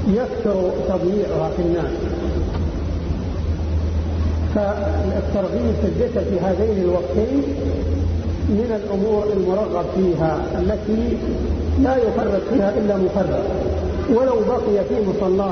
يكثر تضييعها في الناس. فالترغيب في الذكر في هذين الوقتين من الأمور المرغب فيها التي لا يفرط فيها إلا مفرط، ولو بقي في مصلاه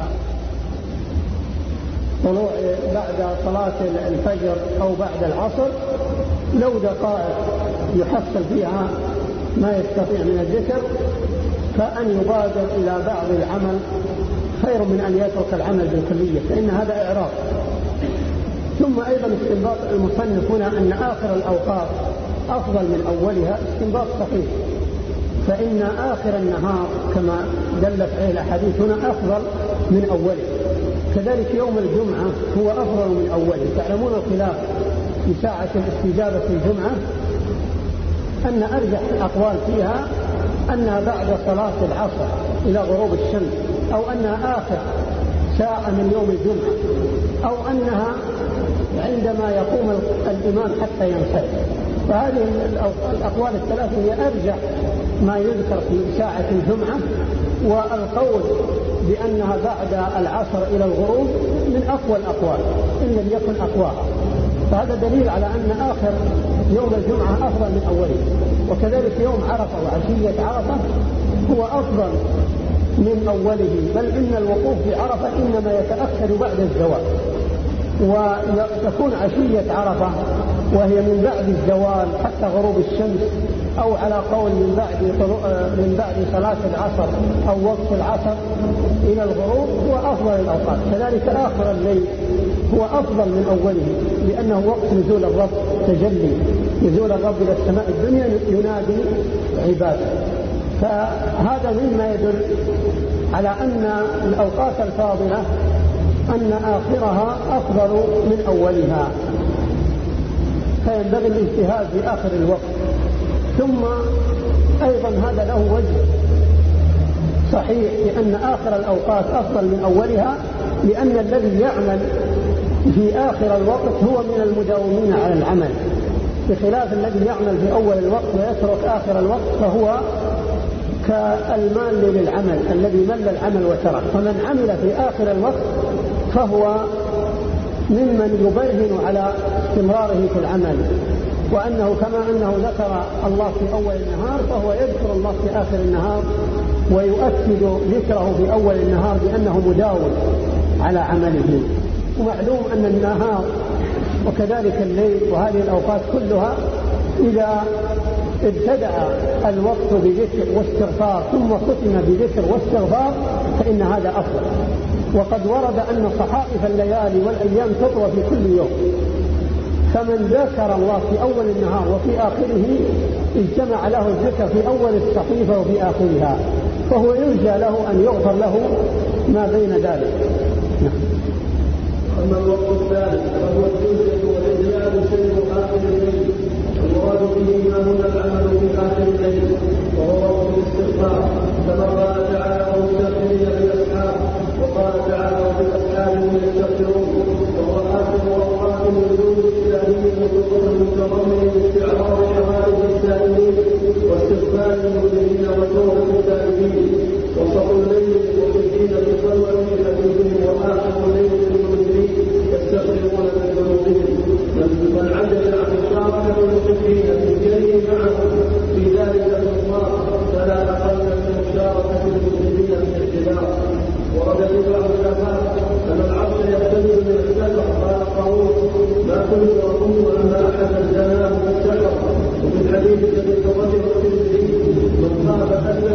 بعد صلاة الفجر أو بعد العصر لو دقائق يحصل فيها ما يستطيع من الذكر، فأن يبادر إلى بعض العمل خير من أن يترك العمل بالكلية، فإن هذا إعراض. ثم أيضا استنباط المصنف هنا أن آخر الأوقات أفضل من أولها استنباط صحيح، فإن آخر النهار كما دلت عليه الأحاديث هنا أفضل من أوله، كذلك يوم الجمعة هو أفضل من أوله. تعلمون الخلاف في ساعة الاستجابة في الجمعة أن أرجح الأقوال فيها أنها بعد صلاة العصر إلى غروب الشمس، أو أنها آخر ساعة من يوم الجمعة، أو أنها عندما يقوم الإمام حتى ينصرف. فهذه الأقوال الثلاثة هي أرجح ما يذكر في ساعة الجمعة، والقول بأنها بعد العصر إلى الغروب من أقوى الأقوال إن لم يكن أقواها. فهذا دليل على أن آخر يوم الجمعة أفضل من أوله، وكذلك يوم عرفة وعشية عرفة هو أفضل من أوله، بل إن الوقوف في عرفة إنما يتأخر بعد الزوال، وتكون عشية عرفة وهي من بعد الزوال حتى غروب الشمس، أو على قول من بعد صلاة العصر أو وقت العصر إلى الغروب هو أفضل الأوقات. كذلك آخر الليل هو أفضل من أوله، لأنه وقت نزول الرب تجلي، نزول الرب إلى السماء الدنيا ينادي عباده. فهذا مما يدل على أن الأوقات الفاضلة أن آخرها أفضل من أولها، فينبغي الاجتهاد في آخر الوقت. ثم أيضا هذا له وجه صحيح لأن آخر الأوقات أفضل من أولها، لأن الذي يعمل في آخر الوقت هو من المداومين على العمل، بخلاف الذي يعمل في أول الوقت ويترك آخر الوقت فهو كالمال للعمل الذي مل العمل وترك. فمن عمل في آخر الوقت فهو ممن يبرهن على استمراره في العمل، وأنه كما أنه ذكر الله في أول النهار فهو يذكر الله في آخر النهار، ويؤكد ذكره في أول النهار بأنه مداوم على عمله. ومعلوم أن النهار وكذلك الليل وهذه الأوقات كلها إذا ابتدأ الوقت بذكر واستغفار ثم ختم بذكر واستغفار فإن هذا أفضل. وقد ورد أن صحائف الليالي والأيام تطوى في كل يوم، فمن ذكر الله في أول النهار وفي آخره اجتمع له الذكر في أول الصحيفة وفي آخرها، فهو يرجى له أن يغفر له ما بين ذلك. أما الوقت الثالث فهو الجزء والإجلال شيء آخر الليل، المراد به ما هنا العمل في آخر الليل، وهو وقت الاستغفار، كما قال تعالى والمستغفرين بالأسحار، وقال تعالى وبالأسحار هم يستغفرون، وهو آخر أوقات الوجود الإلهي وقوة المتضمن لاستعراض شرائع السائلين واستغفار المذنبين وتوبة التائبين، وسط الليل المخرجين بالخلوة في حديثهم، وآخر الليل المذنبين يستغفرون من ذنوبهم. من عجز عن مشاركة المخرجين في جري معهم في ذلك المضمار فلا أقل من مشاركة المذنبين من الجبال. ورد في بعض الآثار أن العرش يختلف من السفر قال قارون ما كل رسول أن أحد زناه بالسفر. وفي الحديث الذي ترجمه الترمذي من خاف ألا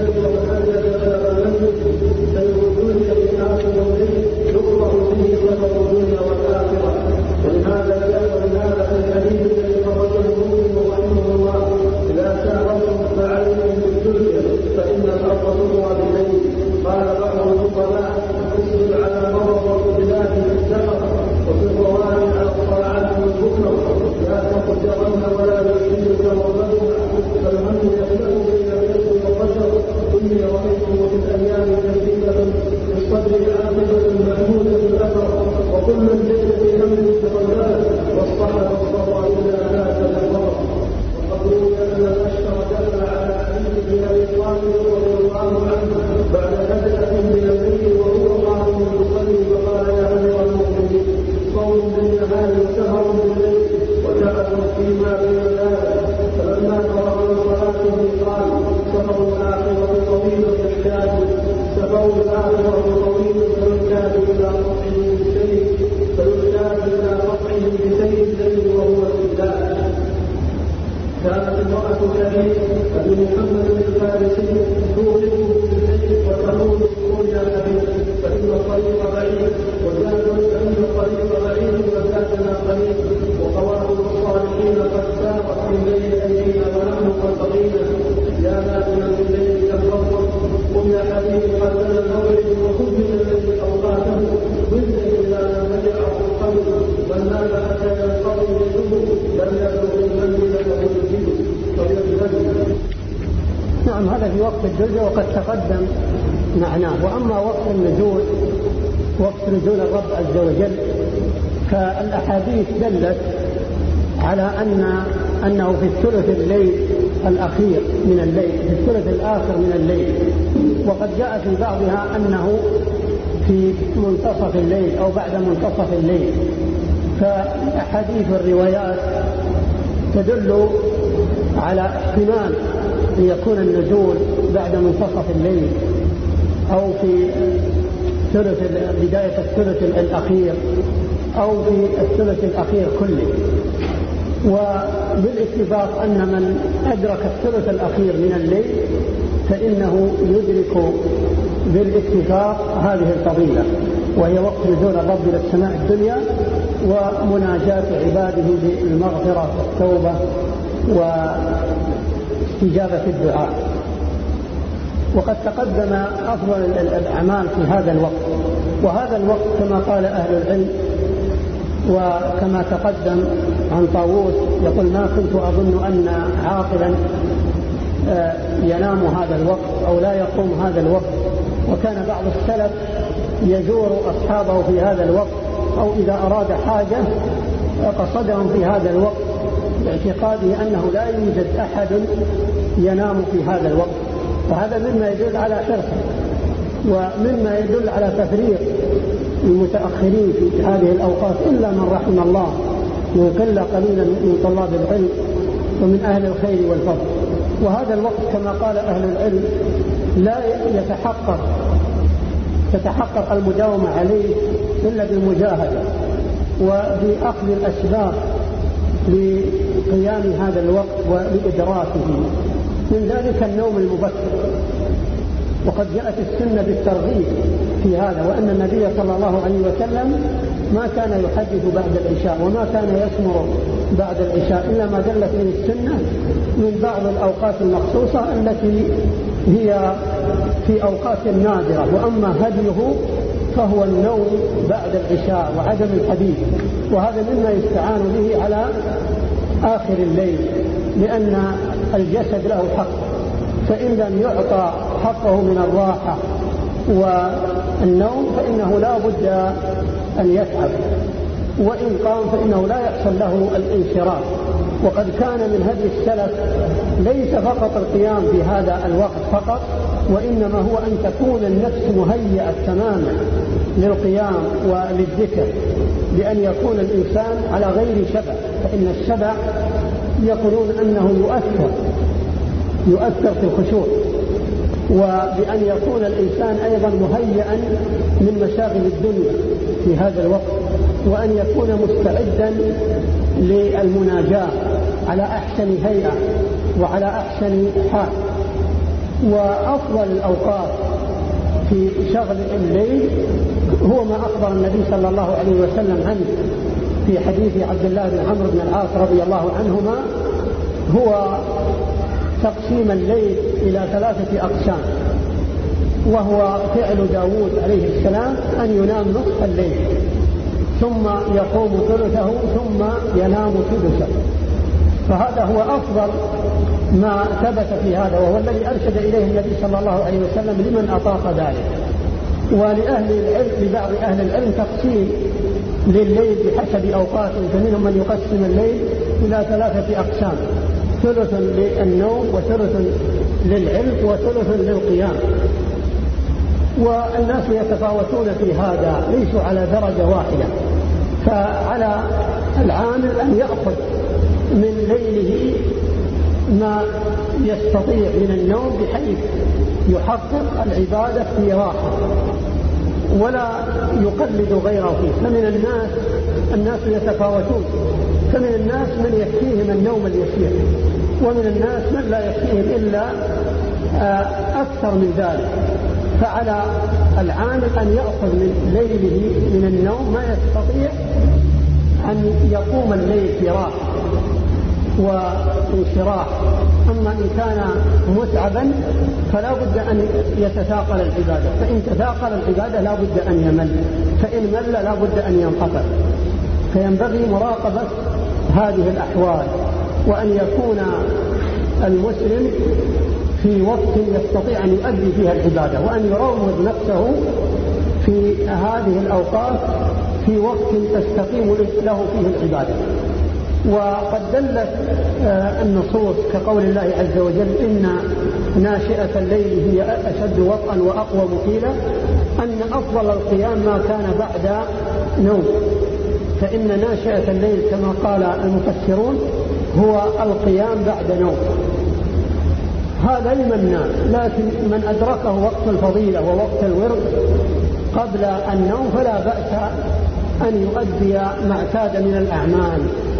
طلحة شريك بن محمد الفارسي توقفه بالليل وتقول قل يا حبيب فإن الطريق بعيد فإن الطريق بعيد وزادنا قليل وقوارب الصالحين قد ساقت من بين أيدينا ونحن قد بقينا يا نادما بالليل كالرب قل يا حبيب قد لنا المغرب وكن من الذي أوقاته بالليل إذا لم يجعه القلب بل نال حتى ينقضي يده لم يبلغ المنزل فينزله فينزله. نعم، هذا في وقت الدجى وقد تقدم معناه. وأما وقت النزول، وقت نزول الرب عز وجل، فالأحاديث دلت على أنه في الثلث الليل الأخير من الليل، في الثلث الآخر من الليل، وقد جاء في بعضها أنه في منتصف الليل أو بعد منتصف الليل. فأحاديث الروايات تدل على احتمال أن يكون النزول بعد منتصف الليل أو في بداية الثلث الأخير أو في الثلث الأخير كله. وبالاتفاق أن من أدرك الثلث الأخير من الليل فإنه يدرك بالاتفاق هذه الفضيلة، وهي وقت نزول الرب إلى السماء الدنيا ومناجاة عباده بالمغفرة والتوبة واستجابة الدعاء. وقد تقدم أفضل الأعمال في هذا الوقت، وهذا الوقت كما قال أهل العلم وكما تقدم عن طاووس يقول: ما كنت أظن أن عاقلا ينام هذا الوقت أو لا يقوم هذا الوقت. وكان بعض السلف يزور أصحابه في هذا الوقت، أو إذا أراد حاجة قصدهم في هذا الوقت باعتقاده أنه لا يوجد أحد ينام في هذا الوقت. وهذا مما يدل على حرصه ومما يدل على تفريط المتأخرين في هذه الأوقات، إلا من رحم الله وقل قليلا من طلاب العلم ومن أهل الخير والفضل. وهذا الوقت كما قال أهل العلم لا تتحقق المداومة عليه إلا بالمجاهدة وبأخذ الأسباب لقيام هذا الوقت ولإدراكه، من ذلك النوم المبكر. وقد جاءت السنة بالترغيب في هذا، وأن النبي صلى الله عليه وسلم ما كان يحدث بعد العشاء وما كان يسمر بعد العشاء إلا ما دلت به السنة من بعض الأوقات المخصوصة التي هي في أوقات نادرة. وأما هديه فهو النوم بعد العشاء وعدم الحديث، وهذا مما يستعان به على آخر الليل، لأن الجسد له حق، فإن لم يعطى حقه من الراحة والنوم فإنه لا بد أن يتعب، وإن قام فإنه لا يحصل له الانشراح. وقد كان من هدي السلف ليس فقط القيام في هذا الوقت فقط، وإنما هو أن تكون النفس مهيئة تماما للقيام وللذكر، بأن يكون الإنسان على غير شبع. فإن الشبع يقولون أنه يؤثر في الخشوع، وبأن يكون الإنسان أيضا مهيئا من مشاغل الدنيا في هذا الوقت، وأن يكون مستعدا للمناجاة على أحسن هيئة وعلى أحسن حال. وأفضل الأوقات في شغل الليل هو ما أخبر النبي صلى الله عليه وسلم عنه في حديث عبد الله بن عمرو بن العاص رضي الله عنهما، هو تقسيم الليل إلى 3 أقسام، وهو فعل داود عليه السلام أن ينام نصف الليل ثم يقوم ثلثه ثم ينام سدسه. فهذا هو أفضل ما ثبت في هذا، وهو الذي أرشد إليه النبي صلى الله عليه وسلم لمن أطاق ذلك. ولأهل العلم، لبعض أهل العلم تقسيم لليل بحسب أوقاته، فمنهم من يقسم الليل إلى 3 أقسام: ثلث للنوم وثلث للعلم وثلث للقيام. والناس يتفاوتون في هذا، ليسوا على درجة واحدة. فعلى العامل أن يأخذ من ليله ما يستطيع من النوم بحيث يحقق العبادة في راحة ولا يقلد غيره فيه. فمن الناس يتفاوتون، فمن الناس من يكفيهم النوم اليسير ومن الناس من لا يكفيهم إلا أكثر من ذلك. فعلى العامل أن يأخذ من ليله من النوم ما يستطيع أن يقوم الليل في راحة وانشراح. أما إن كان متعبا فلا بد أن يتثاقل العبادة، فإن تثاقل العبادة لا بد أن يمل، فإن مل لا بد أن ينقطع. فينبغي مراقبة هذه الأحوال، وأن يكون المسلم في وقت يستطيع أن يؤدي فيها العبادة، وأن يروض نفسه في هذه الأوقات في وقت تستقيم له فيه العبادة. وقد دلت النصوص كقول الله عز وجل إن ناشئة الليل هي أشد وطئا وأقوم قيلا، أن أفضل القيام ما كان بعد نوم. فإن ناشئة الليل كما قال المفسرون هو القيام بعد نوم، هذا لمن نام. لكن من أدركه وقت الفضيلة ووقت الورد قبل النوم فلا بأس أن يؤدي ما اعتاد من الأعمال،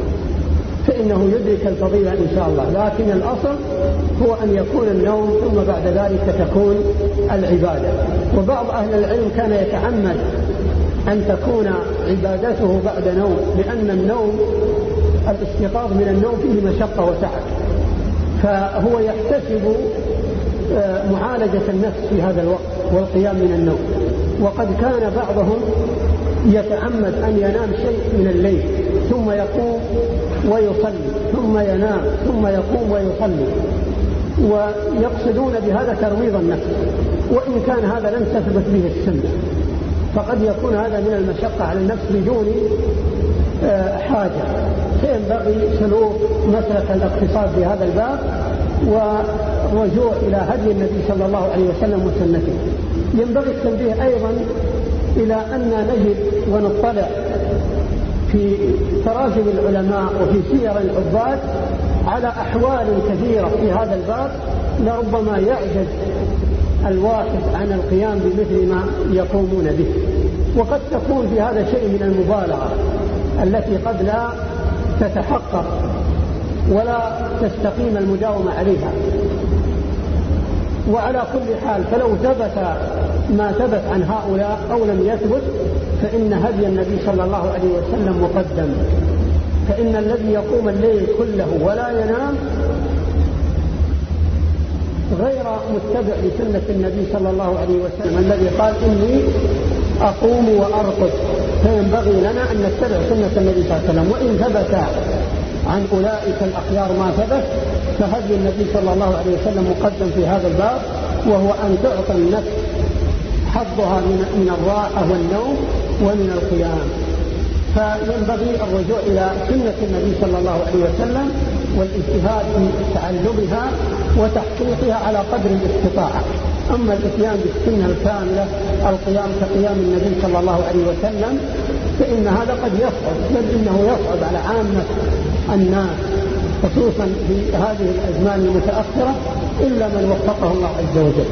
فإنه يدرك الفضيلة إن شاء الله. لكن الأصل هو أن يكون النوم ثم بعد ذلك تكون العبادة. وبعض أهل العلم كان يتعمد أن تكون عبادته بعد نوم، لأن النوم الاستيقاظ من النوم فيه مشقة وتعب، فهو يحتسب معالجة النفس في هذا الوقت والقيام من النوم. وقد كان بعضهم يتعمد أن ينام شيء من الليل ثم يقوم ويصلي، ثم ينام ثم يقوم ويصلي، ويقصدون بهذا ترويض النفس، وإن كان هذا لم تثبت به السنة، فقد يكون هذا من المشقة على النفس بدون حاجة. فينبغي سلوك مسلك الاقتصاد في هذا الباب ورجوع إلى هدي النبي صلى الله عليه وسلم وسنته. ينبغي التنبيه أيضا إلى أن نجد ونطلع في تراجم العلماء وفي سير العباد على أحوال كثيرة في هذا الباب لربما يعجز الواحد عن القيام بمثل ما يقومون به، وقد تكون في هذا شيء من المبالغة التي قد لا تتحقق ولا تستقيم المداومة عليها. وعلى كل حال فلو ثبت ما ثبت عن هؤلاء أو لم يثبت فإن هدي النبي صلى الله عليه وسلم مقدم. فإن الذي يقوم الليل كله ولا ينام غير متبع لسنة النبي صلى الله عليه وسلم الذي قال إني أقوم وأرقد. فينبغي لنا أن نتبع سنة النبي صلى الله عليه وسلم. وإن ثبت عن أولئك الأخيار ما ثبت فهدي النبي صلى الله عليه وسلم مقدم في هذا الباب، وهو أن تعطى النفس حظها من الراحة والنوم ومن القيام. فينبغي الرجوع إلى سنة النبي صلى الله عليه وسلم والاجتهاد في تعلمها وتحقيقها على قدر الاستطاعة. أما الاتيان بالسنة الكاملة القيام كقيام النبي صلى الله عليه وسلم فإن هذا قد يصعب، بل إنه يصعب على عامة الناس خصوصا في هذه الأزمان المتأخرة إلا من وفقه الله عز وجل.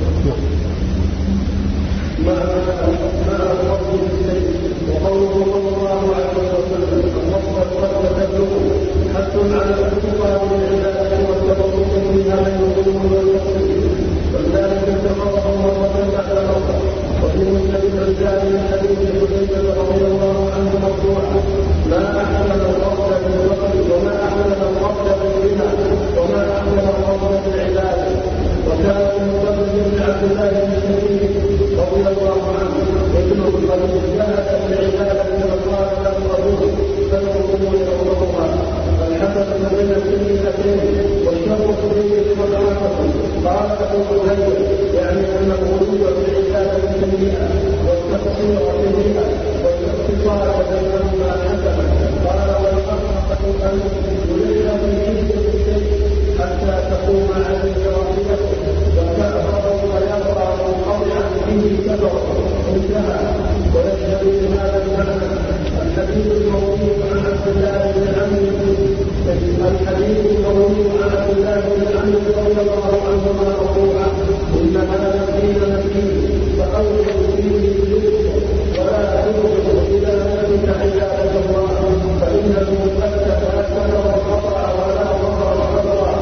وقوله صلى الله عليه وسلم الوصفة قد تبلغ حث على الاتقاء بالعبادة والتبرك منها يوم والتقصير، وذلك اتقاه مرة بعد مرة. وفي مسند الرجال من حديث حذيفة رضي الله عنه مرفوعا ما أحمل الرفض بالوقت وما أحمل الرفض بالغنى وما أحمل الرفض بالعبادة. وكان المقدم بن عبد الله بن شريك رضي الله عنه ابنه قد اجتهد في العبادة فقال له أبوه فليقوموا يومهما فالحسن بين السنتين والشر السنين والعافة. قال أبو هريرة يعني أن الغلو في العبادة سيئة والتقصير سيئة والاقتصار بينهما حسنة. قال والحق أن يريد من حزب الشيء حتى تقوم عليه راحلته وتأخذ ويقرأ منقطعا فيه سبب انتهى. ويشهد هذا المعنى الحديث المروي عن عبد الله بن عمرو رضي الله عنهما مرفوعا إن هذا الدين متين فأوجد فيه الرزق ولا تبغض إلى نفسك عبادة الله فإنه قد تأكد وقطع ولا ضرر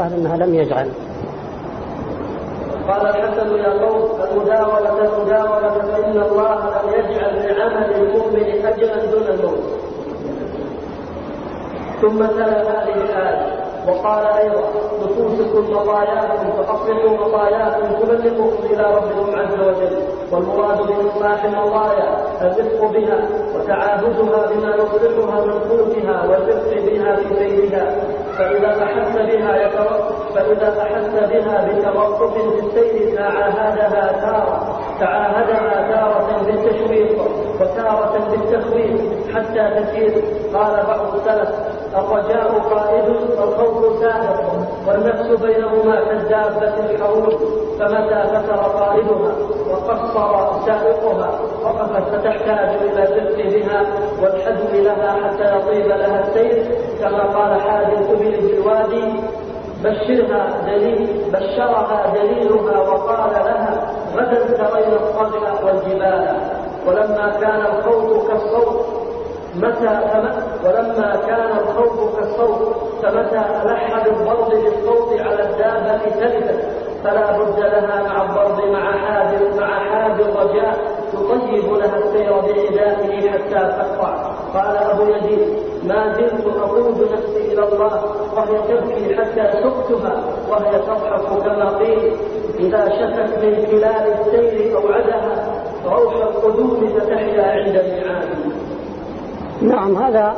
الظاهر أنها لم يجعل. قال الحسن يا قوم المداولة فإن الله لم يجعل لعمل المؤمن أجرا دون الموت. ثم تلا هذه الآية وقال أيضا نفوسكم مطاياكم فأصلحوا مطاياكم تبلغكم إلى ربكم عز وجل. والمراد بإصلاح المطايا الرفق بها وتعاهدها بما يصلحها من قوتها والرفق بها في سيرها. فإذا بحثت بها بتوقف في السير تعاهدها تارة بالتشويق وتارة بالتخويف حتى تسير. قال بعض السلف الرجاء قائد والخوف سائق والنفس بينهما كالدابة الحرود، فمتى فتر قائدها وقصر سائقها وقفت فتحتاج إلى الرفق بها والحزم لها حتى يطيب لها السير، كما قال حاد الإبل في الوادي بشرها دليلها وقال لها غدا ترين الصبح والجبال. ولما كان الخوف كالصوت فمتى ألح بالضرب بالصوت على الدابة تلفت، فلا بد لها مع الضرب مع حاد الرجاء يطيب لها السير بحذائه حتى تقطع. قال أبو يزيد ما زلت أقود نفسي إلى الله وهي تبكي حتى سقتها وهي تضحك كما قيل إذا شكت من خلال السير أوعدها روح القدوم فتحيا عند الميعاد. نعم، هذا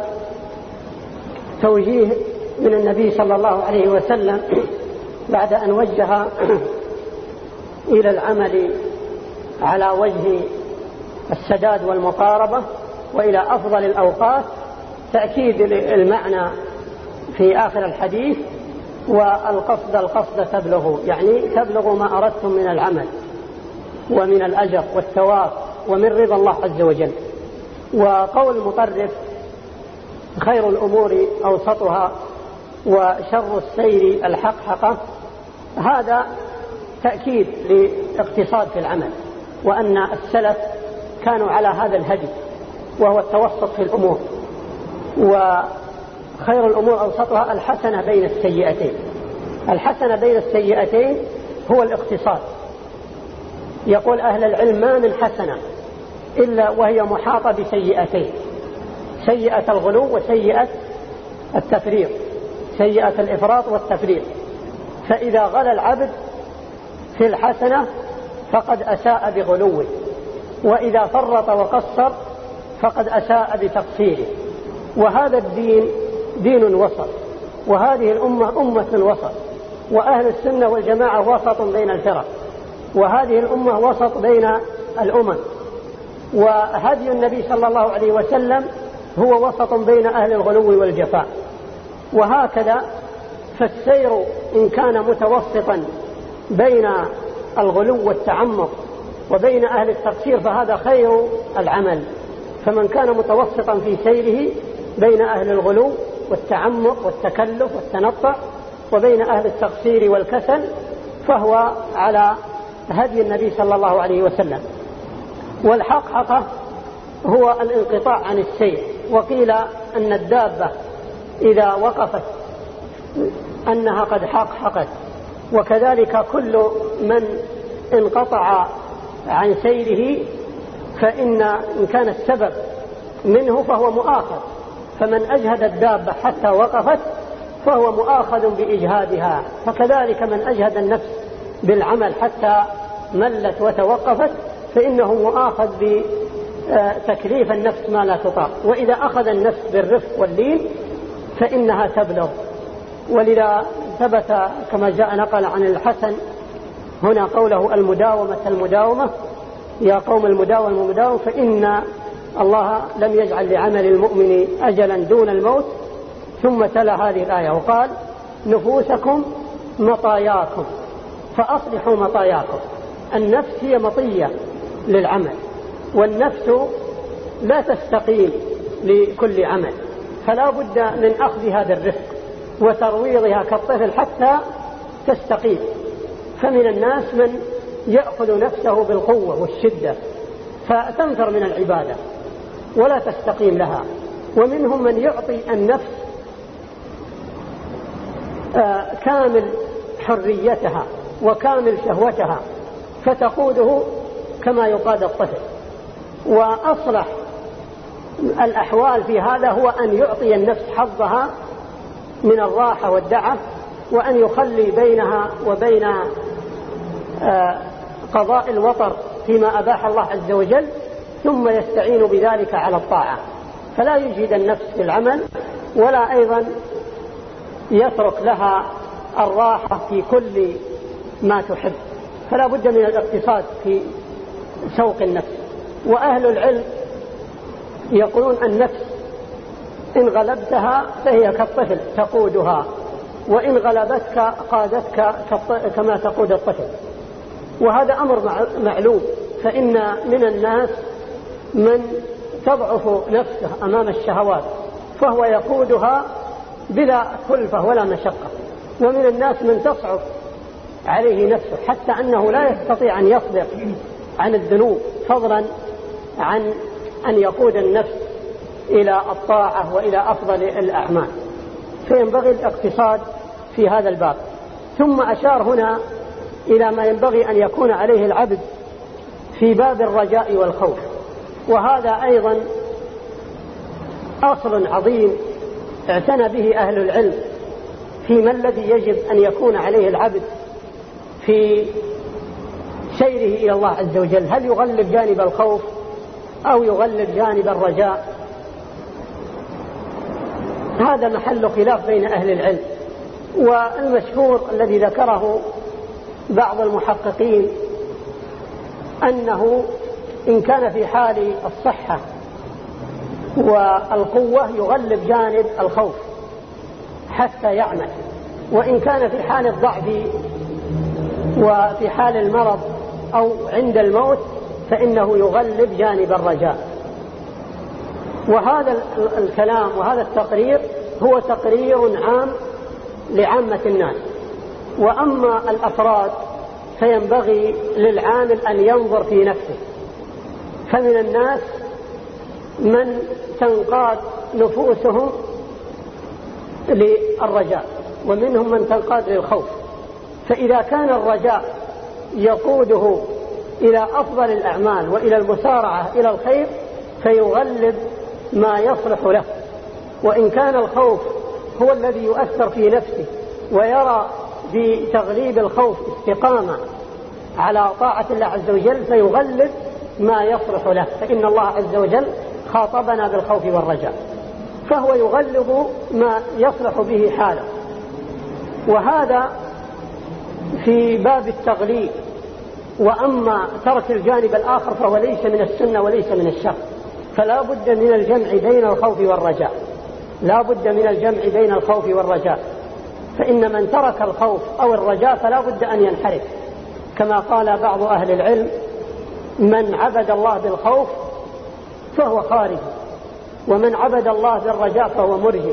توجيه من النبي صلى الله عليه وسلم بعد أن وجه إلى العمل على وجه السداد والمقاربة وإلى أفضل الأوقات، تأكيد المعنى في آخر الحديث والقصد تبلغ، يعني تبلغ ما أردتم من العمل ومن الأجر والثواب ومن رضا الله عز وجل. وقول المطرف خير الأمور أوسطها وشر السير الحقحقة، هذا تأكيد لاقتصاد في العمل، وأن السلف كانوا على هذا الهدي وهو التوسط في الأمور. وخير الأمور أوسطها الحسنة بين السيئتين. الحسنة بين السيئتين هو الاقتصاد. يقول أهل العلم ما من حسنة إلا وهي محاطة بسيئتين: سيئة الغلو وسيئة التفريط، سيئة الإفراط والتفريط. فإذا غلى العبد في الحسنة فقد أساء بغلوه، وإذا فرط وقصر فقد أساء بتقصيره. وهذا الدين دين وسط، وهذه الأمة أمة وسط، وأهل السنة والجماعة وسط بين الفرق، وهذه الأمة وسط بين الأمم. وهدي النبي صلى الله عليه وسلم هو وسط بين أهل الغلو والجفاء. وهكذا فالسير إن كان متوسطا بين الغلو والتعمق وبين أهل التقصير فهذا خير العمل. فمن كان متوسطا في سيره بين أهل الغلو والتعمق والتكلف والتنطع وبين أهل التقصير والكسل فهو على هدي النبي صلى الله عليه وسلم. والحقحقة هو الانقطاع عن السير. وقيل أن الدابة إذا وقفت أنها قد حقحقت، وكذلك كل من انقطع عن سيره فإن كان السبب منه فهو مؤاخذ. فمن أجهد الدابة حتى وقفت فهو مؤاخذ بإجهادها، فكذلك من أجهد النفس بالعمل حتى ملت وتوقفت فإنه مؤاخذ بتكليف النفس ما لا تطاق. وإذا أخذ النفس بالرفق واللين فإنها تبلغ. ولذا ثبت كما جاء نقل عن الحسن هنا قوله المداومة يا قوم المداومة فإن الله لم يجعل لعمل المؤمن أجلا دون الموت. ثم تلا هذه الآية وقال نفوسكم مطاياكم فأصلحوا مطاياكم. النفس هي مطية للعمل، والنفس لا تستقيم لكل عمل، فلا بد من أخذ هذا الرفق وترويضها كالطفل حتى تستقيم. فمن الناس من يأخذ نفسه بالقوة والشدة فتنفر من العبادة ولا تستقيم لها، ومنهم من يعطي النفس كامل حريتها وكامل شهوتها فتقوده كما يقاد الطفل. وأصلح الأحوال في هذا هو أن يعطي النفس حظها من الراحة والدعة، وأن يخلي بينها وبين قضاء الوطر فيما أباح الله عز وجل، ثم يستعين بذلك على الطاعة، فلا يجهد النفس في العمل ولا أيضا يترك لها الراحة في كل ما تحب، فلا بد من الاقتصاد في سوق النفس. وأهل العلم يقولون النفس إن غلبتها فهي كالطفل تقودها، وإن غلبتك قادتك كما تقود الطفل. وهذا أمر معلوم، فإن من الناس من تضعف نفسه أمام الشهوات فهو يقودها بلا كلفة ولا مشقة، ومن الناس من تصعب عليه نفسه حتى أنه لا يستطيع أن يصبر عن الذنوب، فضلا عن أن يقود النفس إلى الطاعة وإلى أفضل الأعمال. فينبغي الاقتصاد في هذا الباب. ثم أشار هنا إلى ما ينبغي أن يكون عليه العبد في باب الرجاء والخوف، وهذا أيضا أصل عظيم اعتنى به أهل العلم فيما الذي يجب أن يكون عليه العبد في سيره إلى الله عز وجل، هل يغلب جانب الخوف أو يغلب جانب الرجاء؟ هذا محل خلاف بين أهل العلم. والمشهور الذي ذكره بعض المحققين أنه إن كان في حال الصحة والقوة يغلب جانب الخوف حتى يعمل، وإن كان في حال الضعف وفي حال المرض أو عند الموت فإنه يغلب جانب الرجاء. وهذا الكلام وهذا التقرير هو تقرير عام لعامة الناس، وأما الأفراد فينبغي للعامل أن ينظر في نفسه. فمن الناس من تنقاد نفوسهم للرجاء، ومنهم من تنقاد للخوف، فإذا كان الرجاء يقوده إلى أفضل الأعمال وإلى المسارعة إلى الخير فيغلب ما يصلح له، وإن كان الخوف هو الذي يؤثر في نفسه ويرى بتغليب الخوف استقامة على طاعة الله عز وجل فيغلب ما يصلح له، فإن الله عز وجل خاطبنا بالخوف والرجاء، فهو يغلب ما يصلح به حاله. وهذا في باب التغليب. وأما ترك الجانب الآخر فهو ليس من السنة وليس من الشر، فلا بد من الجمع بين الخوف والرجاء، لا بد من الجمع بين الخوف والرجاء. فإن من ترك الخوف أو الرجاء فلا بد أن ينحرف، كما قال بعض أهل العلم: من عبد الله بالخوف فهو خارج، ومن عبد الله بالرجاء فهو مرجئ،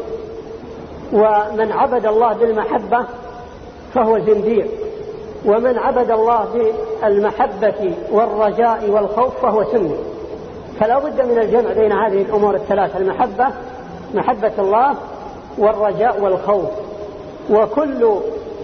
ومن عبد الله بالمحبة فهو زنديق، ومن عبد الله بالمحبة والرجاء والخوف فهو سني. فلا بد من الجمع بين هذه الأمور الثلاث: المحبة، محبة الله، والرجاء والخوف. وكل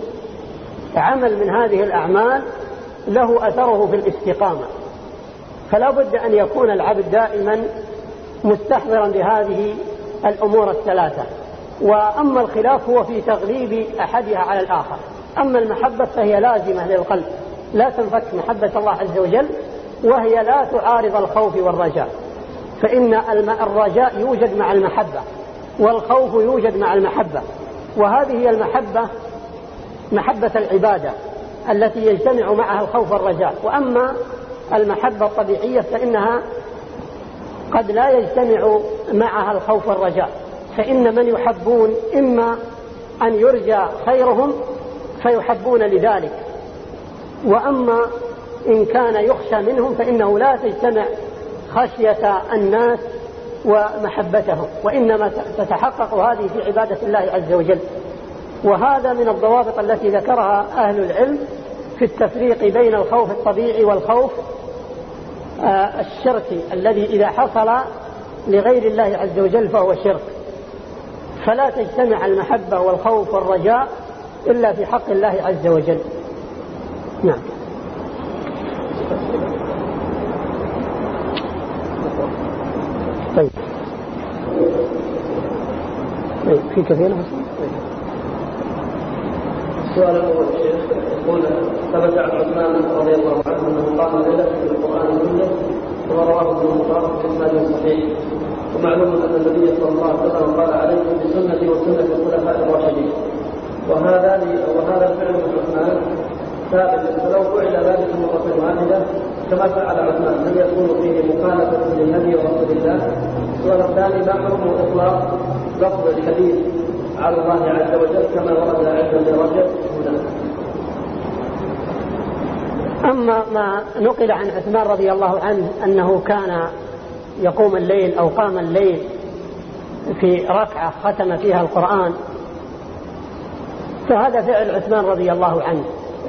عمل من هذه الأعمال له أثره في الاستقامة، فلا بد أن يكون العبد دائما مستحضرا بهذه الأمور الثلاثة. وأما الخلاف هو في تغليب أحدها على الآخر. أما المحبة فهي لازمة للقلب، لا تنفك محبة الله عز وجل، وهي لا تعارض الخوف والرجاء، فإن الرجاء يوجد مع المحبة والخوف يوجد مع المحبة، وهذه هي المحبة، محبة العبادة التي يجتمع معها الخوف والرجاء. وأما المحبة الطبيعية فإنها قد لا يجتمع معها الخوف والرجاء، فإن من يحبون إما أن يرجى خيرهم فيحبون لذلك، وأما إن كان يخشى منهم فإنه لا تجتمع خشية الناس ومحبتهم، وإنما تتحقق هذه في عبادة الله عز وجل. وهذا من الضوابط التي ذكرها أهل العلم في التفريق بين الخوف الطبيعي والخوف الشركي الذي إذا حصل لغير الله عز وجل فهو شرك. فلا تجتمع المحبة والخوف والرجاء إلا في حق الله عز وجل. نعم. طيب في كثير السؤال الأول يقول ثبت عن عثمان رضي الله عنه أنه قام ليلة في القرآن كله ورواه ابن المبارك بإسناد صحيح، ومعلوم أن النبي صلى الله عليه وسلم قال عليكم بسنتي وسنة الخلفاء الراشدين، وهذا الفعل من عثمان ثابت، فلو فعل ذلك مرة واحدة كما فعل عثمان لم يكون فيه مخالفة للنبي ورسول الله. السؤال الثاني ما حكم إطلاق لفظ الحديث على الله عز وجل كما ورد عند ابن رجب هنا؟ أما ما نقل عن عثمان رضي الله عنه أنه كان يقوم الليل أو قام الليل في ركعة ختم فيها القرآن، فهذا فعل عثمان رضي الله عنه.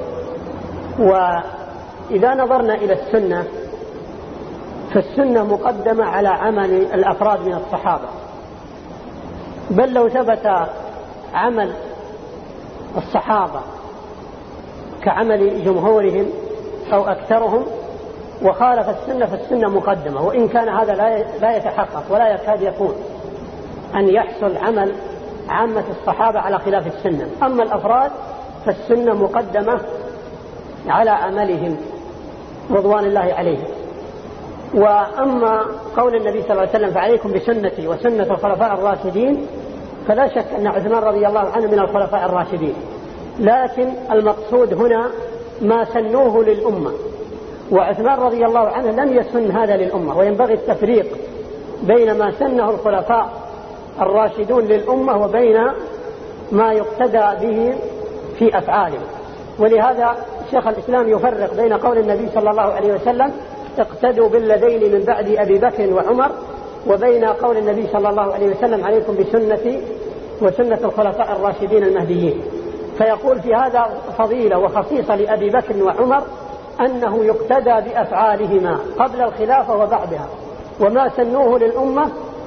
وإذا نظرنا إلى السنة فالسنة مقدمة على عمل الأفراد من الصحابة، بل لو ثبت عمل الصحابة كعمل جمهورهم أو أكثرهم وخالف السنة فالسنة مقدمة، وإن كان هذا لا يتحقق ولا يكاد يكون أن يحصل عمل عامة الصحابة على خلاف السنة. أما الأفراد فالسنة مقدمة على عملهم رضوان الله عليهم. وأما قول النبي صلى الله عليه وسلم فعليكم بسنتي وسنة الخلفاء الراشدين، فلا شك أن عثمان رضي الله عنه من الخلفاء الراشدين، لكن المقصود هنا ما سنوه للأمة، وعثمان رضي الله عنه لم يسن هذا للأمة، وينبغي التفريق بين ما سنه الخلفاء الراشدون للأمة وبين ما يقتدى به في أفعالهم. ولهذا شيخ الإسلام يفرق بين قول النبي صلى الله عليه وسلم اقتدوا بالذين من بعد أبي بكر وعمر، وبين قول النبي صلى الله عليه وسلم عليكم بسنتي وسنة الخلفاء الراشدين المهديين. فيقول في هذا فضيلة وخصيصة لأبي بكر وعمر أنه يقتدى بأفعالهما قبل الخلافة وبعدها، وما سنوه للأمة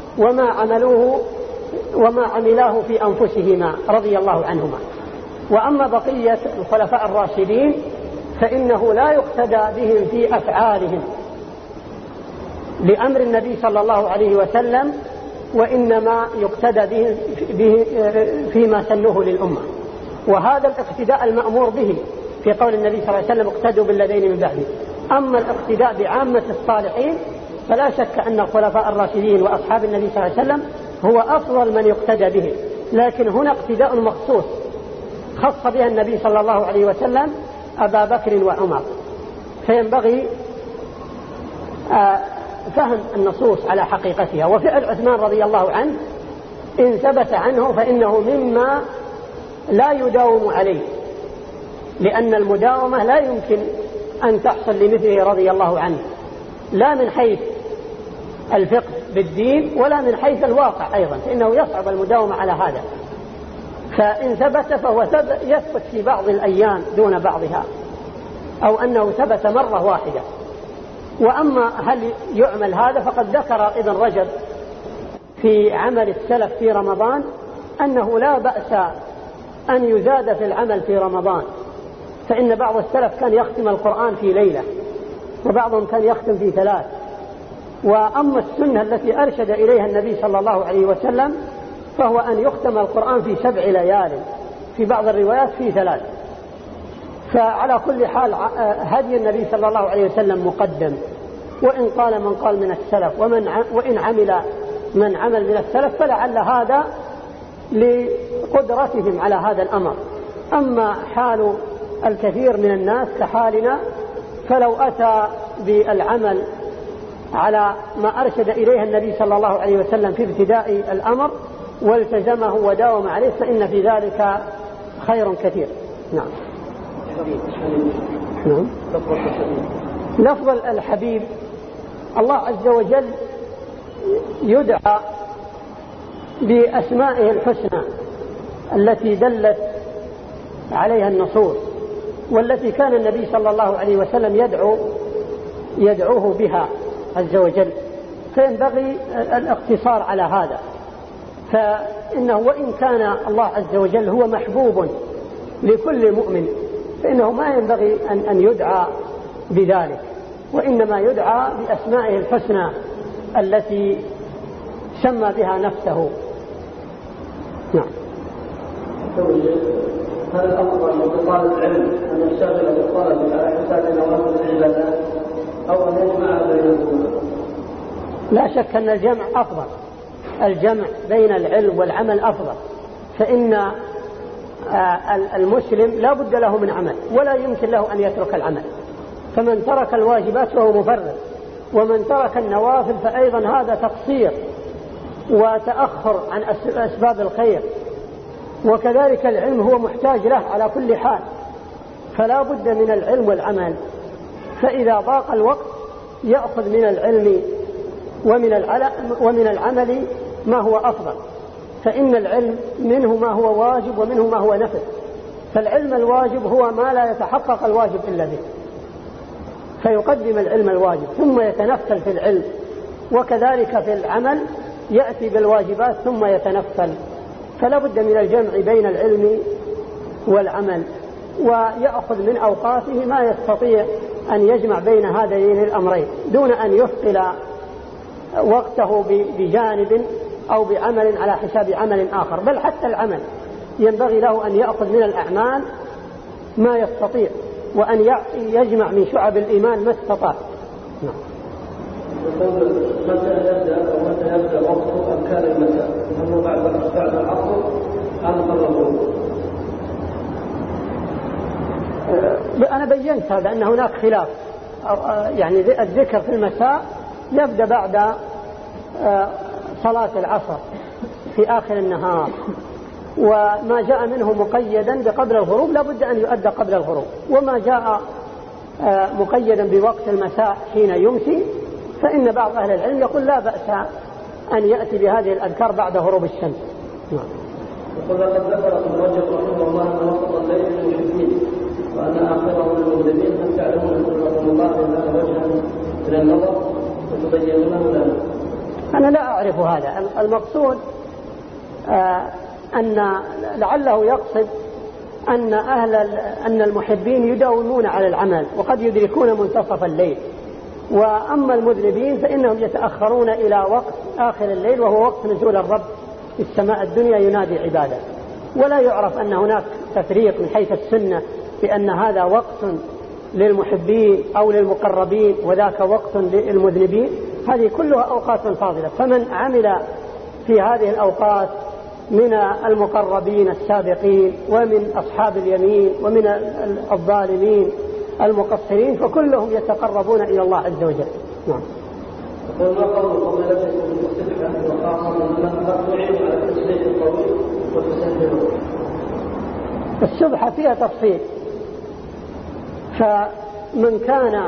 وما عملاه في أنفسهما رضي الله عنهما. وأما بقية الخلفاء الراشدين فإنه لا يقتدى بهم في أفعالهم لأمر النبي صلى الله عليه وسلم، وإنما يقتدى به فيما سنوه للأمة، وهذا الاقتداء المأمور به في قول النبي صلى الله عليه وسلم اقتدوا بالذين من بعده. أما الاقتداء بعامة الصالحين فلا شك أن الخلفاء الراشدين وأصحاب النبي صلى الله عليه وسلم هو أفضل من يقتدى به، لكن هنا اقتداء مخصوص خص بها النبي صلى الله عليه وسلم أبا بكر وعمر. فينبغي فهم النصوص على حقيقتها. وفعل عثمان رضي الله عنه إن ثبت عنه فإنه مما لا يداوم عليه، لأن المداومة لا يمكن أن تحصل لمثله رضي الله عنه، لا من حيث الفقه بالدين ولا من حيث الواقع أيضا، فإنه يصعب المداومة على هذا. فإن ثبت فهو يثبت في بعض الأيام دون بعضها، أو أنه ثبت مرة واحدة. وأما هل يعمل هذا فقد ذكر ابن رجب في عمل السلف في رمضان أنه لا بأس أن يزاد في العمل في رمضان، فإن بعض السلف كان يختم القرآن في ليلة وبعضهم كان يختم في 3. وأما السنة التي أرشد إليها النبي صلى الله عليه وسلم فهو أن يختم القرآن في 7 ليال، في بعض الروايات في 3. فعلى كل حال هدي النبي صلى الله عليه وسلم مقدم، وإن قال من قال من السلف وإن عمل من عمل من السلف فلعل هذا لقدرتهم على هذا الأمر. أما حال الكثير من الناس كحالنا فلو أتى بالعمل على ما أرشد إليه النبي صلى الله عليه وسلم في ابتداء الأمر والتزمه وداوم عليه فإن في ذلك خير كثير. نعم. نعم. لفظ الحبيب الله عز وجل يدعى بأسمائه الحسنى التي دلت عليها النصوص، والتي كان النبي صلى الله عليه وسلم يدعوه بها عز وجل، فينبغي الاقتصار على هذا. فإنه وإن كان الله عز وجل هو محبوب لكل مؤمن، فإنه ما ينبغي أن يدعى بذلك، وإنما يدعى بأسمائه الحسنى التي سمى بها نفسه. نعم. هل الأفضل لطالب العلم أن يشتغل بالطلب على حساب نوافل العبادات أو أن يجمع بينهما؟ لا شك أن الجمع أفضل، الجمع بين العلم والعمل أفضل، فإن المسلم لا بد له من عمل ولا يمكن له أن يترك العمل، فمن ترك الواجبات فهو مفرط، ومن ترك النوافل فأيضا هذا تقصير وتأخر عن أسباب الخير. وكذلك العلم هو محتاج له على كل حال، فلا بد من العلم والعمل. فإذا ضاق الوقت يأخذ من العلم ومن العمل ما هو أفضل، فإن العلم منه ما هو واجب ومنه ما هو نفل. فالعلم الواجب هو ما لا يتحقق الواجب إلا به، فيقدم العلم الواجب ثم يتنفل في العلم، وكذلك في العمل يأتي بالواجبات ثم يتنفل. فلا بد من الجمع بين العلم والعمل، ويأخذ من أوقاته ما يستطيع أن يجمع بين هذين الأمرين دون أن يثقل وقته بجانب أو بعمل على حساب عمل آخر. بل حتى العمل ينبغي له أن يأخذ من الأعمال ما يستطيع، وأن يجمع من شعب الإيمان ما استطاع. نعم. متى يبدأ وقت أذكار المساء؟ هل بعد العصر أم قبل الظهر؟ أنا بينت هذا أن هناك خلاف، يعني الذكر في المساء يبدأ بعد صلاة العصر في آخر النهار، وما جاء منه مقيدا بقبل الغروب لا بد أن يؤدى قبل الغروب، وما جاء مقيدا بوقت المساء حين يمسي فإن بعض أهل العلم يقول لا بأس أن يأتي بهذه الأذكار بعد غروب الشمس. وقد ذكر ابن رجب رحمه الله أن وسط الليل للمحبين وأن آخره للمذنبين، هل تعلمون أن رسول الله إلا وجها إلى النظر وتبينونه لنا؟ أنا لا أعرف هذا. المقصود أن لعله يقصد أن المحبين يداومون على العمل وقد يدركون منتصف الليل، وأما المذنبين فإنهم يتأخرون إلى وقت آخر الليل وهو وقت نزول الرب في السماء الدنيا ينادي عباده. ولا يعرف أن هناك تفريق من حيث السنة بأن هذا وقت للمحبين أو للمقربين وذاك وقت للمذنبين، هذه كلها أوقات فاضلة. فمن عمل في هذه الأوقات من المقربين السابقين ومن أصحاب اليمين ومن الظالمين المقصرين فكلهم يتقربون إلى الله عز وجل. نعم. وما قالوا فضيلتكم بالصدقة وخاصة أنها تعين على التسبيح الطويل وتسهله؟ السبحة فيها تفصيل، فمن كان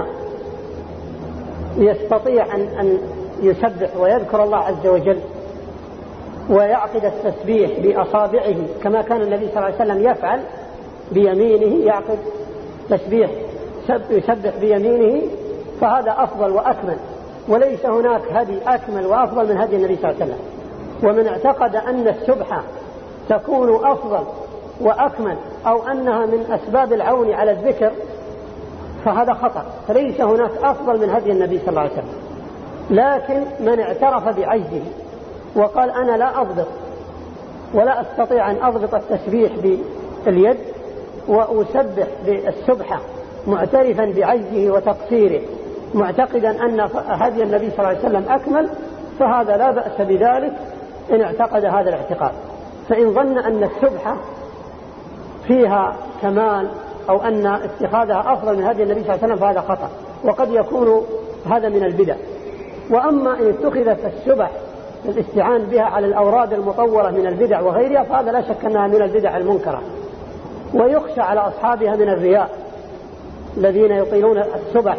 يستطيع أن يسبح ويذكر الله عز وجل ويعقد التسبيح بأصابعه كما كان النبي صلى الله عليه وسلم يفعل بيمينه، يعقد تسبيح يسبح بيمينه، فهذا أفضل وأكمل، وليس هناك هدي أكمل وأفضل من هدي النبي صلى الله عليه وسلم. ومن اعتقد أن السبحة تكون أفضل وأكمل أو أنها من أسباب العون على الذكر فهذا خطأ، فليس هناك أفضل من هدي النبي صلى الله عليه وسلم. لكن من اعترف بعجزه وقال أنا لا أضبط ولا أستطيع أن أضبط التسبيح باليد وأسبح بالسبحة معترفا بعجزه وتقصيره معتقدا أن هدي النبي صلى الله عليه وسلم أكمل، فهذا لا بأس بذلك إن اعتقد هذا الاعتقاد. فإن ظن أن السبحة فيها كمال أو أن اتخاذها أفضل من هدي النبي صلى الله عليه وسلم فهذا خطأ، وقد يكون هذا من البدع. وأما إن اتخذت السبح الاستعان بها على الأوراد المطورة من البدع وغيرها فهذا لا شك أنها من البدع المنكرة، ويخشى على أصحابها من الرياء الذين يطيلون السبح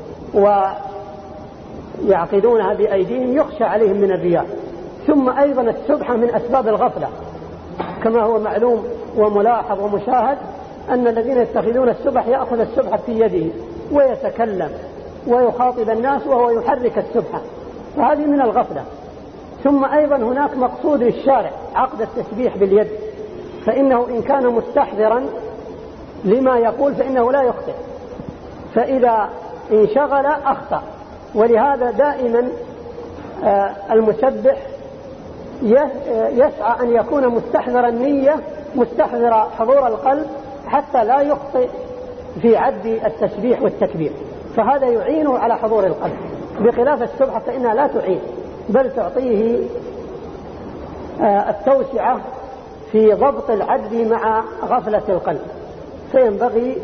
ويعقدونها بأيديهم، يخشى عليهم من الرياء. ثم أيضا السبحة من أسباب الغفلة كما هو معلوم وملاحظ ومشاهد أن الذين يتخذون السبح يأخذ السبحة في يده ويتكلم ويخاطب الناس وهو يحرك السبحة، فهذه من الغفلة. ثم أيضا هناك مقصود للشارع عقد التسبيح باليد، فإنه إن كان مستحضرا لما يقول فإنه لا يخطئ، فإذا انشغل أخطأ. ولهذا دائما المسبح يسعى أن يكون مستحضر النية، مستحضر حضور القلب، حتى لا يخطئ في عد التسبيح والتكبير، فهذا يعينه على حضور القلب، بخلاف السبحة فإنها لا تعين بل تعطيه التوسعة في ضبط العد مع غفلة القلب. فينبغي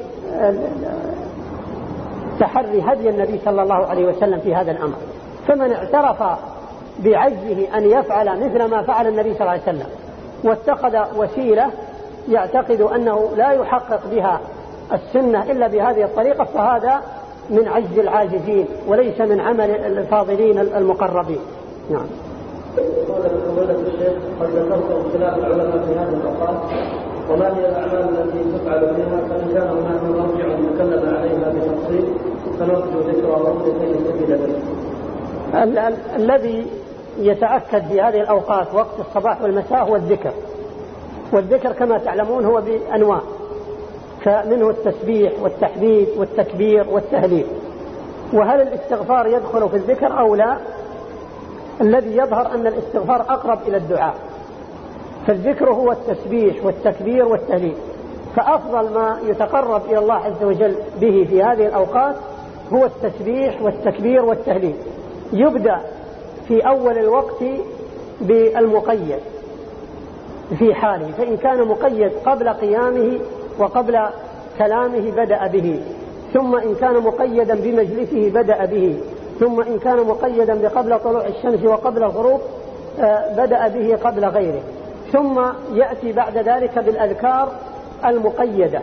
تحري هدي النبي صلى الله عليه وسلم في هذا الأمر. فمن اعترف بعجزه أن يفعل مثل ما فعل النبي صلى الله عليه وسلم واتخذ وسيلة يعتقد أنه لا يحقق بها السنة إلا بهذه الطريقة، فهذا من عجز العاجزين وليس من عمل الفاضلين المقربين. نعم. قال فضيلة الشيخ قد ذكرت اختلاف العلماء في هذا المقام، وما هي الأعمال التي تفعل فيها؟ فإن كان هناك مرجع يتكلم عليها بتفصيل فنرجو ذكرها لكي نستفيد منه. الذي يتأكد في هذه الأوقات وقت الصباح والمساء هو الذكر، والذكر كما تعلمون هو بأنواع، فمنه التسبيح والتحميد والتكبير والتهليل. وهل الاستغفار يدخل في الذكر أو لا؟ الذي يظهر أن الاستغفار أقرب إلى الدعاء، فالذكر هو التسبيح والتكبير والتهليل. فأفضل ما يتقرب إلى الله عز وجل به في هذه الأوقات هو التسبيح والتكبير والتهليل. يبدأ في أول الوقت بالمقيد في حاله، فإن كان مقيد قبل قيامه وقبل كلامه بدأ به، ثم إن كان مقيدا بمجلسه بدأ به، ثم إن كان مقيدا بقبل طلوع الشمس وقبل الغروب بدأ به قبل غيره، ثم يأتي بعد ذلك بالأذكار المقيدة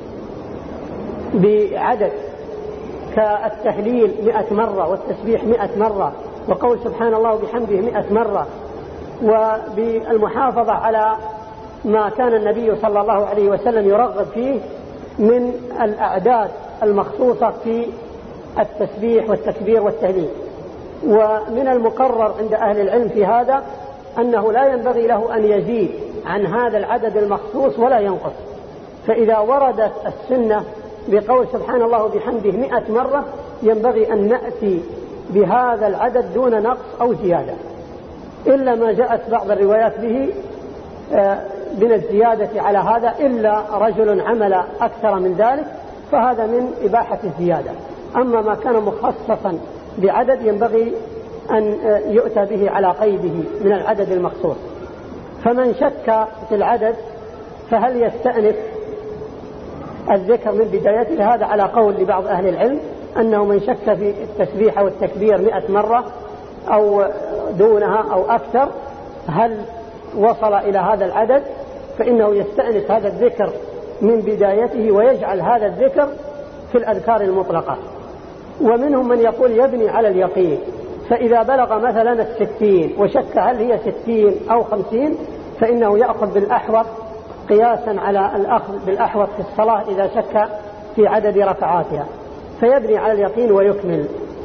بعدد كالتهليل 100 مرة والتسبيح 100 مرة وقول سبحان الله وبحمده 100 مرة، وبالمحافظة على ما كان النبي صلى الله عليه وسلم يرغب فيه من الأعداد المخصوصة في التسبيح والتكبير والتهليل. ومن المقرر عند أهل العلم في هذا أنه لا ينبغي له أن يزيد عن هذا العدد المخصوص ولا ينقص، فإذا وردت السنة بقول سبحان الله وبحمده 100 مرة ينبغي أن نأتي بهذا العدد دون نقص أو زيادة، إلا ما جاءت بعض الروايات به من الزيادة على هذا، إلا رجل عمل أكثر من ذلك فهذا من إباحة الزيادة. أما ما كان مخصصا بعدد ينبغي أن يؤتى به على قيده من العدد المخصوص. فمن شك في العدد فهل يستأنف الذكر من بدايته؟ هذا على قول لبعض أهل العلم أنه من شك في التسبيح والتكبير 100 مرة أو دونها أو أكثر هل وصل إلى هذا العدد، فإنه يستأنف هذا الذكر من بدايته ويجعل هذا الذكر في الأذكار المطلقة. ومنهم من يقول يبني على اليقين، فإذا بلغ مثلا 60 وشك هل هي 60 أو 50 فإنه يأخذ بالأحوط قياسا على الأخذ بالأحوط في الصلاة إذا شك في عدد ركعاتها، فيبني على اليقين ويكمل.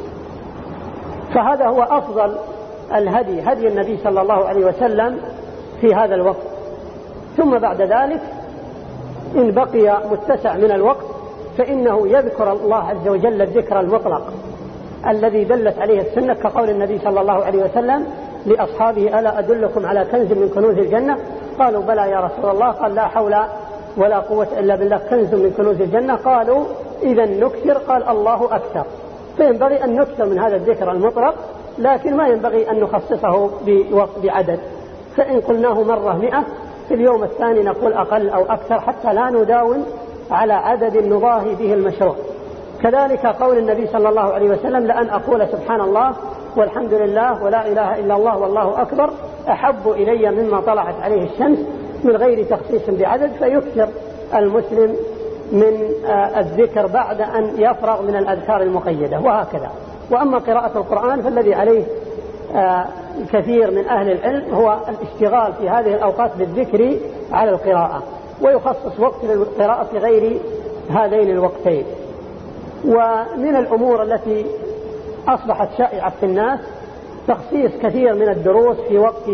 فهذا هو أفضل الهدي، هدي النبي صلى الله عليه وسلم في هذا الوقت. ثم بعد ذلك إن بقي متسع من الوقت فإنه يذكر الله عز وجل الذكر المطلق الذي دلت عليه السنة، كقول النبي صلى الله عليه وسلم لأصحابه ألا أدلكم على كنز من كنوز الجنة؟ قالوا بلى يا رسول الله. قال لا حول ولا قوة إلا بالله، كنز من كنوز الجنة. قالوا إذا نكثر. قال الله أكثر. فينبغي أن نكثر من هذا الذكر المطلق، لكن ما ينبغي أن نخصصه بعدد، فإن قلناه مرة 100 في اليوم الثاني نقول أقل أو أكثر حتى لا نداوم على عدد نضاهي به المشروع. كذلك قول النبي صلى الله عليه وسلم لأن أقول سبحان الله والحمد لله ولا إله إلا الله والله أكبر أحب إلي مما طلعت عليه الشمس، من غير تخصيص بعدد. فيكثر المسلم من الذكر بعد أن يفرغ من الأذكار المقيدة، وهكذا. وأما قراءة القرآن فالذي عليه كثير من أهل العلم هو الاشتغال في هذه الأوقات بالذكر على القراءة، ويخصص وقت للقراءة في غير هذين الوقتين. ومن الأمور التي أصبحت شائعة في الناس تخصيص كثير من الدروس في وقت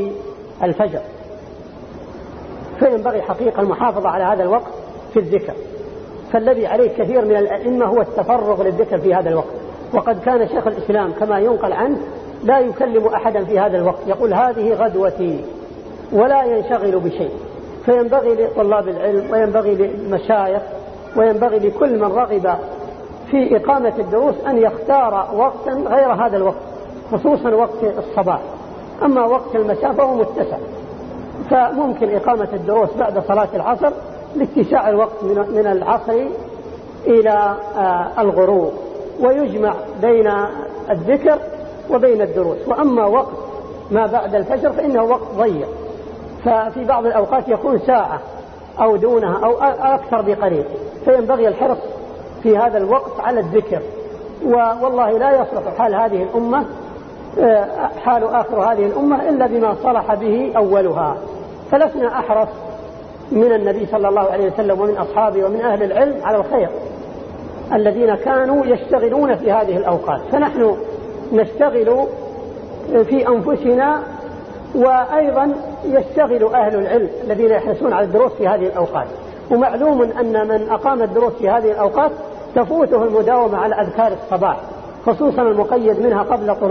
الفجر، فينبغي حقيقة المحافظة على هذا الوقت في الذكر. فالذي عليه كثير من الأئمة هو التفرغ للذكر في هذا الوقت. وقد كان شيخ الإسلام كما ينقل عنه لا يكلم أحدا في هذا الوقت، يقول هذه غدوتي، ولا ينشغل بشيء. فينبغي لطلاب العلم وينبغي للمشايخ وينبغي لكل من رغب في إقامة الدروس أن يختار وقتا غير هذا الوقت، خصوصا وقت الصباح. أما وقت المساء فهو متسع، فممكن إقامة الدروس بعد صلاة العصر لاتساع الوقت من العصر إلى الغروب، ويجمع بين الذكر وبين الدروس. وأما وقت ما بعد الفجر فإنه وقت ضيق، ففي بعض الأوقات يكون ساعة أو دونها أو أكثر بقليل، فينبغي الحرص في هذا الوقت على الذكر. والله لا يصلح حال هذه الأمة حال آخر هذه الأمة إلا بما صلح به أولها. فلسنا أحرص من النبي صلى الله عليه وسلم ومن أصحابه ومن أهل العلم على الخير الذين كانوا يشتغلون في هذه الأوقات، فنحن نشتغل في أنفسنا، وأيضا يشتغل أهل العلم الذين يحرصون على الدروس في هذه الأوقات. ومعلوم أن من أقام الدروس في هذه الأوقات تفوته المداومة على أذكار الصباح، خصوصا المقيد منها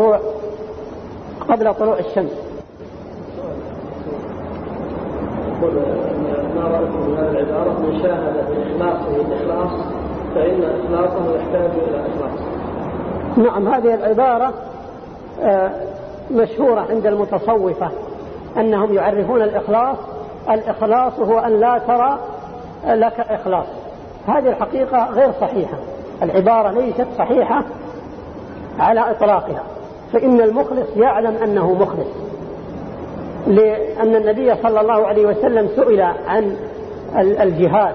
قبل طلوع الشمس. ما رأيكم من هذه العبارة؟ من شاهد بإخلاصه الإخلاص فإن إخلاصه يحتاج إلى إخلاص. نعم، هذه العبارة مشهورة عند المتصوفة أنهم يعرفون الإخلاص هو أن لا ترى لك إخلاص. هذه الحقيقة غير صحيحة، العبارة ليست صحيحة على إطلاقها، فإن المخلص يعلم أنه مخلص، لأن النبي صلى الله عليه وسلم سئل عن الجهاد،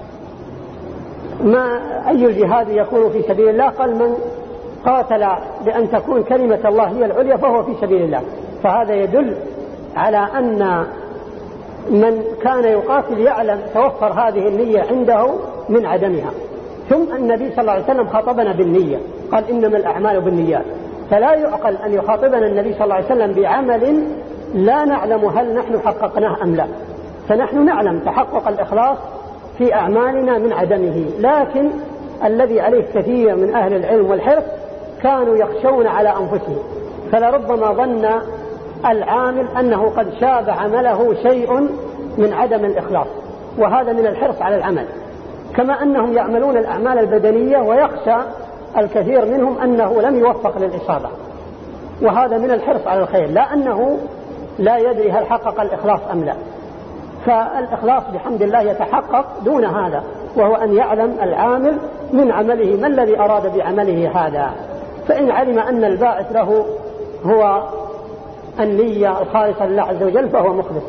ما أي الجهاد يكون في سبيل الله؟ قال من قاتل لأن تكون كلمة الله هي العليا فهو في سبيل الله. فهذا يدل على أن من كان يقاتل يعلم توفر هذه النية عنده من عدمها. ثم النبي صلى الله عليه وسلم خاطبنا بالنية، قال إنما الأعمال بالنيات، فلا يعقل أن يخاطبنا النبي صلى الله عليه وسلم بعمل لا نعلم هل نحن حققناه أم لا. فنحن نعلم تحقق الإخلاص في أعمالنا من عدمه، لكن الذي عليه كثير من أهل العلم والحرص كانوا يخشون على أنفسهم، فلربما ظن العامل أنه قد شاب عمله شيء من عدم الإخلاص، وهذا من الحرص على العمل. كما أنهم يعملون الأعمال البدنية ويخشى الكثير منهم أنه لم يوفق للإصابة، وهذا من الحرص على الخير، لا أنه لا يدري هل حقق الإخلاص أم لا. فالإخلاص بحمد الله يتحقق دون هذا، وهو أن يعلم العامل من عمله ما الذي أراد بعمله هذا. فإن علم أن الباعث له هو النية الخالصة لله عز وجل فهو مخلص.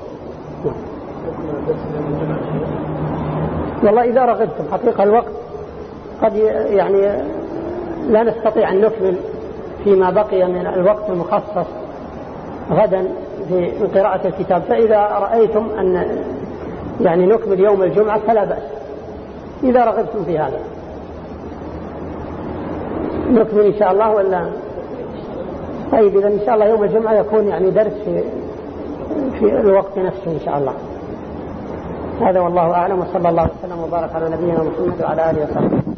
والله إذا رغبتم، حقيقة الوقت قد يعني لا نستطيع أن نكمل فيما بقي من الوقت المخصص غدا في قراءة الكتاب، فإذا رأيتم أن يعني نكمل يوم الجمعة فلا بأس، إذا رغبتم في هذا نكمل إن شاء الله. ولا طيب، إذا إن شاء الله يوم الجمعة يكون يعني درس في الوقت نفسه إن شاء الله. هذا والله أعلم، وصلى الله وسلم وبارك على نبينا محمد وعلى آله وصحبه.